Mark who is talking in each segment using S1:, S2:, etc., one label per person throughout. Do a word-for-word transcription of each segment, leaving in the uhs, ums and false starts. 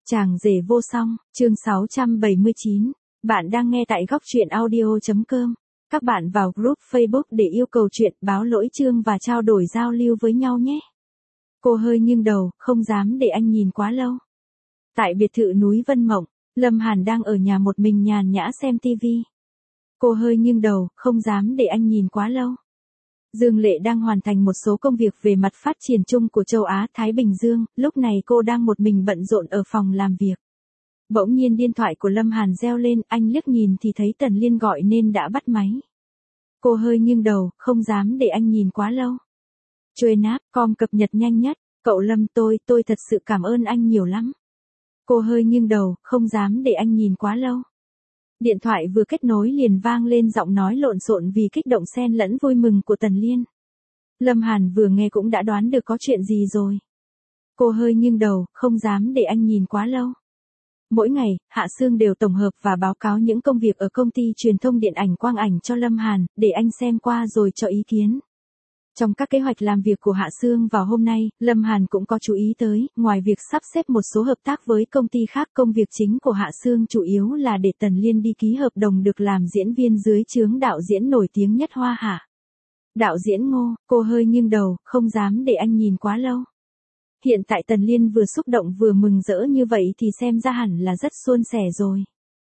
S1: Chàng rể vô song, chương sáu trăm bảy mươi chín. Bạn đang nghe tại góc truyện audio.com. Các bạn vào group Facebook để yêu cầu chuyện, báo lỗi chương và trao đổi giao lưu với nhau nhé. Cô hơi nghiêng đầu, không dám để anh nhìn quá lâu. Tại biệt thự núi Vân Mộng, Lâm Hàn đang ở nhà một mình nhàn nhã xem tivi. Cô hơi nghiêng đầu, không dám để anh nhìn quá lâu. Dương Lệ đang hoàn thành một số công việc về mặt phát triển chung của châu Á Thái Bình Dương, lúc này cô đang một mình bận rộn ở phòng làm việc. Bỗng nhiên điện thoại của Lâm Hàn reo lên, anh liếc nhìn thì thấy Tần Liên gọi nên đã bắt máy. Cô hơi nghiêng đầu, không dám để anh nhìn quá lâu. Chuên app com cập nhật nhanh nhất, cậu Lâm tôi, tôi thật sự cảm ơn anh nhiều lắm. Cô hơi nghiêng đầu, không dám để anh nhìn quá lâu. Điện thoại vừa kết nối liền vang lên giọng nói lộn xộn vì kích động xen lẫn vui mừng của Tần Liên. Lâm Hàn vừa nghe cũng đã đoán được có chuyện gì rồi. Cô hơi nghiêng đầu, không dám để anh nhìn quá lâu. Mỗi ngày, Hạ Sương đều tổng hợp và báo cáo những công việc ở công ty truyền thông điện ảnh quang ảnh cho Lâm Hàn, để anh xem qua rồi cho ý kiến. Trong các kế hoạch làm việc của Hạ Sương vào hôm nay, Lâm Hàn cũng có chú ý tới, ngoài việc sắp xếp một số hợp tác với công ty khác, công việc chính của Hạ Sương chủ yếu là để Tần Liên đi ký hợp đồng được làm diễn viên dưới trướng đạo diễn nổi tiếng nhất Hoa Hạ. Đạo diễn Ngô, cô hơi nghiêng đầu, không dám để anh nhìn quá lâu. Hiện tại Tần Liên vừa xúc động vừa mừng rỡ như vậy thì xem ra hẳn là rất suôn sẻ rồi.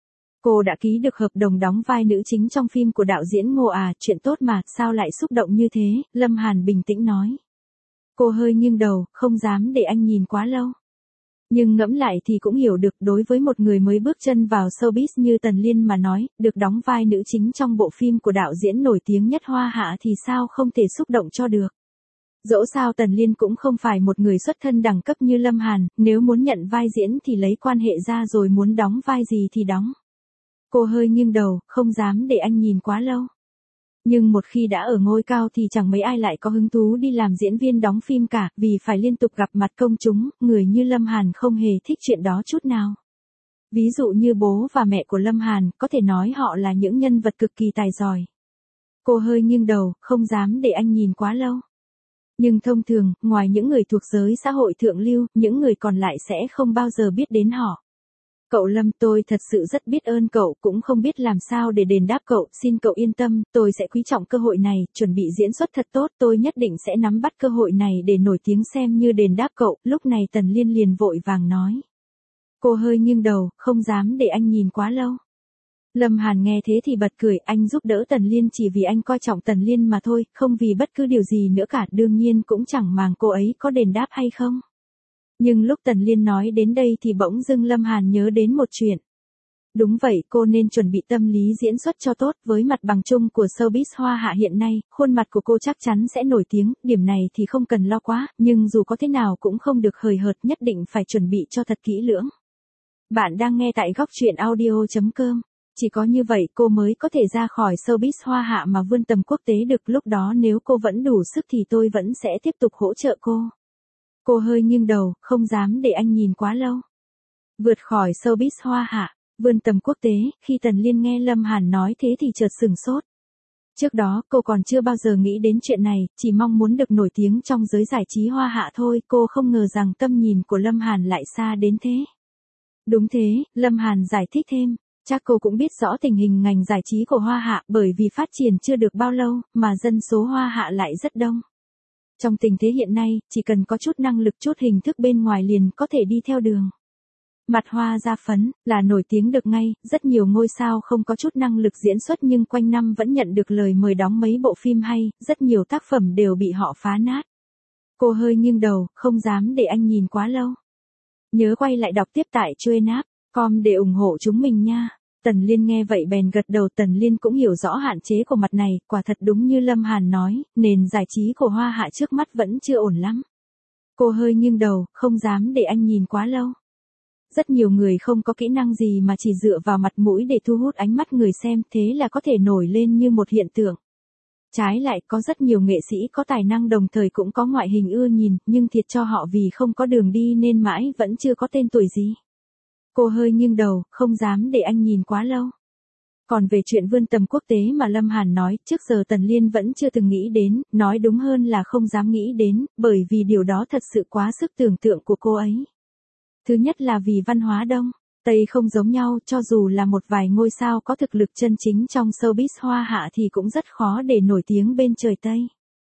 S1: Cô đã ký được hợp đồng đóng vai nữ chính trong phim của đạo diễn Ngô à, chuyện tốt mà, sao lại xúc động như thế, Lâm Hàn bình tĩnh nói. Cô hơi nghiêng đầu, không dám để anh nhìn quá lâu. Nhưng ngẫm lại thì cũng hiểu được, đối với một người mới bước chân vào showbiz như Tần Liên mà nói, được đóng vai nữ chính trong bộ phim của đạo diễn nổi tiếng nhất Hoa Hạ thì sao không thể xúc động cho được. Dẫu sao Tần Liên cũng không phải một người xuất thân đẳng cấp như Lâm Hàn, nếu muốn nhận vai diễn thì lấy quan hệ ra rồi muốn đóng vai gì thì đóng. Cô hơi nghiêng đầu, không dám để anh nhìn quá lâu. Nhưng một khi đã ở ngôi cao thì chẳng mấy ai lại có hứng thú đi làm diễn viên đóng phim cả, vì phải liên tục gặp mặt công chúng, người như Lâm Hàn không hề thích chuyện đó chút nào. Ví dụ như bố và mẹ của Lâm Hàn, có thể nói họ là những nhân vật cực kỳ tài giỏi. Cô hơi nghiêng đầu, không dám để anh nhìn quá lâu. Nhưng thông thường, ngoài những người thuộc giới xã hội thượng lưu, những người còn lại sẽ không bao giờ biết đến họ. Cậu Lâm, tôi thật sự rất biết ơn cậu, cũng không biết làm sao để đền đáp cậu, xin cậu yên tâm, tôi sẽ quý trọng cơ hội này, chuẩn bị diễn xuất thật tốt, tôi nhất định sẽ nắm bắt cơ hội này để nổi tiếng xem như đền đáp cậu, lúc này Tần Liên liền vội vàng nói. Cô hơi nghiêng đầu, không dám để anh nhìn quá lâu. Lâm Hàn nghe thế thì bật cười, anh giúp đỡ Tần Liên chỉ vì anh coi trọng Tần Liên mà thôi, không vì bất cứ điều gì nữa cả, đương nhiên cũng chẳng màng cô ấy có đền đáp hay không. Nhưng lúc Tần Liên nói đến đây thì bỗng dưng Lâm Hàn nhớ đến một chuyện. Đúng vậy, cô nên chuẩn bị tâm lý diễn xuất cho tốt, với mặt bằng chung của showbiz Hoa Hạ hiện nay, khuôn mặt của cô chắc chắn sẽ nổi tiếng, điểm này thì không cần lo quá, nhưng dù có thế nào cũng không được hời hợt, nhất định phải chuẩn bị cho thật kỹ lưỡng. Bạn đang nghe tại góc truyện audio.com. Chỉ có như vậy cô mới có thể ra khỏi showbiz Hoa Hạ mà vươn tầm quốc tế được, lúc đó nếu cô vẫn đủ sức thì tôi vẫn sẽ tiếp tục hỗ trợ cô. Cô hơi nghiêng đầu, không dám để anh nhìn quá lâu. Vượt khỏi showbiz Hoa Hạ, vươn tầm quốc tế, khi Tần Liên nghe Lâm Hàn nói thế thì chợt sửng sốt. Trước đó cô còn chưa bao giờ nghĩ đến chuyện này, chỉ mong muốn được nổi tiếng trong giới giải trí Hoa Hạ thôi, cô không ngờ rằng tâm nhìn của Lâm Hàn lại xa đến thế. Đúng thế, Lâm Hàn giải thích thêm. Chắc cô cũng biết rõ tình hình ngành giải trí của Hoa Hạ, bởi vì phát triển chưa được bao lâu, mà dân số Hoa Hạ lại rất đông. Trong tình thế hiện nay, chỉ cần có chút năng lực, chút hình thức bên ngoài liền có thể đi theo đường. Mặt hoa da phấn, là nổi tiếng được ngay, rất nhiều ngôi sao không có chút năng lực diễn xuất nhưng quanh năm vẫn nhận được lời mời đóng mấy bộ phim hay, rất nhiều tác phẩm đều bị họ phá nát. Cô hơi nghiêng đầu, không dám để anh nhìn quá lâu. Nhớ quay lại đọc tiếp tại chuên app com để ủng hộ chúng mình nha. Tần Liên nghe vậy bèn gật đầu, Tần Liên cũng hiểu rõ hạn chế của mặt này, quả thật đúng như Lâm Hàn nói, nền giải trí của Hoa Hạ trước mắt vẫn chưa ổn lắm. Cô hơi nghiêng đầu, không dám để anh nhìn quá lâu. Rất nhiều người không có kỹ năng gì mà chỉ dựa vào mặt mũi để thu hút ánh mắt người xem, thế là có thể nổi lên như một hiện tượng. Trái lại, có rất nhiều nghệ sĩ có tài năng đồng thời cũng có ngoại hình ưa nhìn, nhưng thiệt cho họ vì không có đường đi nên mãi vẫn chưa có tên tuổi gì. Cô hơi nghiêng đầu, không dám để anh nhìn quá lâu. Còn về chuyện vươn tầm quốc tế mà Lâm Hàn nói, trước giờ Tần Liên vẫn chưa từng nghĩ đến, nói đúng hơn là không dám nghĩ đến, bởi vì điều đó thật sự quá sức tưởng tượng của cô ấy. Thứ nhất là vì văn hóa Đông Tây không giống nhau, cho dù là một vài ngôi sao có thực lực chân chính trong showbiz Hoa Hạ thì cũng rất khó để nổi tiếng bên trời Tây.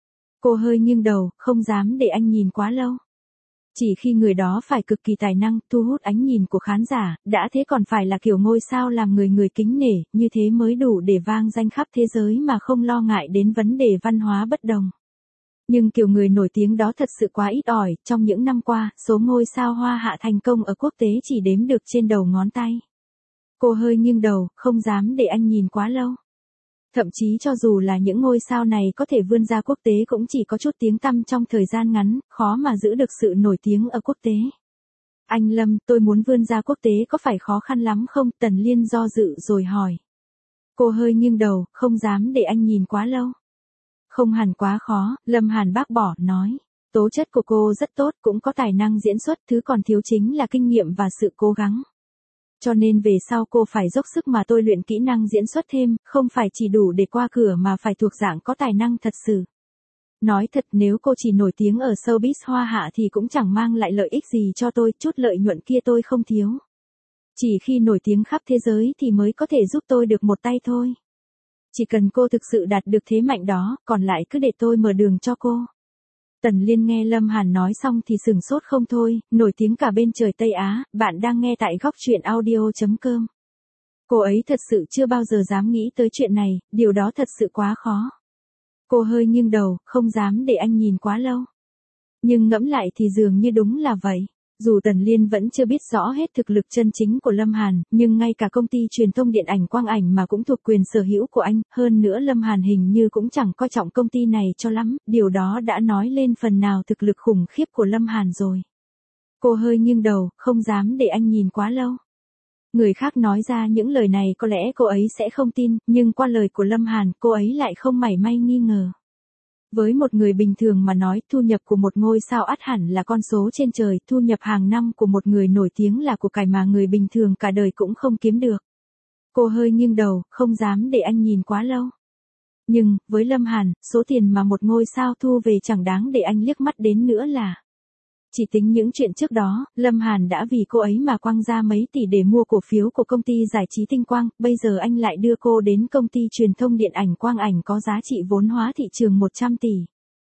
S1: Cô hơi nghiêng đầu, không dám để anh nhìn quá lâu. Chỉ khi người đó phải cực kỳ tài năng, thu hút ánh nhìn của khán giả, đã thế còn phải là kiểu ngôi sao làm người người kính nể, như thế mới đủ để vang danh khắp thế giới mà không lo ngại đến vấn đề văn hóa bất đồng. Nhưng kiểu người nổi tiếng đó thật sự quá ít ỏi, trong những năm qua, số ngôi sao Hoa Hạ thành công ở quốc tế chỉ đếm được trên đầu ngón tay. Cô hơi nghiêng đầu, không dám để anh nhìn quá lâu. Thậm chí cho dù là những ngôi sao này có thể vươn ra quốc tế cũng chỉ có chút tiếng tăm trong thời gian ngắn, khó mà giữ được sự nổi tiếng ở quốc tế. Anh Lâm, tôi muốn vươn ra quốc tế có phải khó khăn lắm không? Tần Liên do dự rồi hỏi. Cô hơi nghiêng đầu, không dám để anh nhìn quá lâu. Không hẳn quá khó, Lâm Hàn bác bỏ, nói. Tố chất của cô rất tốt, cũng có tài năng diễn xuất, thứ còn thiếu chính là kinh nghiệm và sự cố gắng. Cho nên về sau cô phải dốc sức mà tôi luyện kỹ năng diễn xuất thêm, không phải chỉ đủ để qua cửa mà phải thuộc dạng có tài năng thật sự. Nói thật, nếu cô chỉ nổi tiếng ở showbiz Hoa Hạ thì cũng chẳng mang lại lợi ích gì cho tôi, chút lợi nhuận kia tôi không thiếu. Chỉ khi nổi tiếng khắp thế giới thì mới có thể giúp tôi được một tay thôi. Chỉ cần cô thực sự đạt được thế mạnh đó, còn lại cứ để tôi mở đường cho cô. Tần Liên nghe Lâm Hàn nói xong thì sừng sốt không thôi, nổi tiếng cả bên trời Tây Á, bạn đang nghe tại góc truyện audio chấm com. Cô ấy thật sự chưa bao giờ dám nghĩ tới chuyện này, điều đó thật sự quá khó. Cô hơi nghiêng đầu, không dám để anh nhìn quá lâu. Nhưng ngẫm lại thì dường như đúng là vậy. Dù Tần Liên vẫn chưa biết rõ hết thực lực chân chính của Lâm Hàn, nhưng ngay cả công ty truyền thông điện ảnh Quang Ảnh mà cũng thuộc quyền sở hữu của anh, hơn nữa Lâm Hàn hình như cũng chẳng coi trọng công ty này cho lắm, điều đó đã nói lên phần nào thực lực khủng khiếp của Lâm Hàn rồi. Cô hơi nghiêng đầu, không dám để anh nhìn quá lâu. Người khác nói ra những lời này có lẽ cô ấy sẽ không tin, nhưng qua lời của Lâm Hàn, cô ấy lại không mảy may nghi ngờ. Với một người bình thường mà nói, thu nhập của một ngôi sao ắt hẳn là con số trên trời, thu nhập hàng năm của một người nổi tiếng là của cải mà người bình thường cả đời cũng không kiếm được. Cô hơi nghiêng đầu, không dám để anh nhìn quá lâu. Nhưng, với Lâm Hàn, số tiền mà một ngôi sao thu về chẳng đáng để anh liếc mắt đến nữa là. Chỉ tính những chuyện trước đó, Lâm Hàn đã vì cô ấy mà quăng ra mấy tỷ để mua cổ phiếu của công ty giải trí Tinh Quang, bây giờ anh lại đưa cô đến công ty truyền thông điện ảnh Quang Ảnh có giá trị vốn hóa thị trường một trăm tỷ.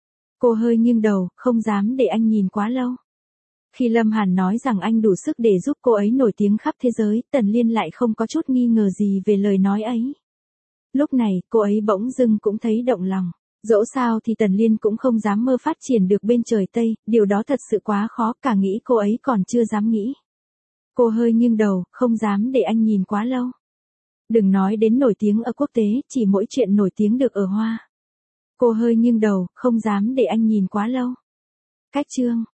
S1: Cô hơi nghiêng đầu, không dám để anh nhìn quá lâu. Khi Lâm Hàn nói rằng anh đủ sức để giúp cô ấy nổi tiếng khắp thế giới, Tần Liên lại không có chút nghi ngờ gì về lời nói ấy. Lúc này, cô ấy bỗng dưng cũng thấy động lòng. Dẫu sao thì Tần Liên cũng không dám mơ phát triển được bên trời Tây, điều đó thật sự quá khó, cả nghĩ cô ấy còn chưa dám nghĩ. Cô hơi nghiêng đầu, không dám để anh nhìn quá lâu. Đừng nói đến nổi tiếng ở quốc tế, chỉ mỗi chuyện nổi tiếng được ở Hoa. Cô hơi nghiêng đầu, không dám để anh nhìn quá lâu. Cách chương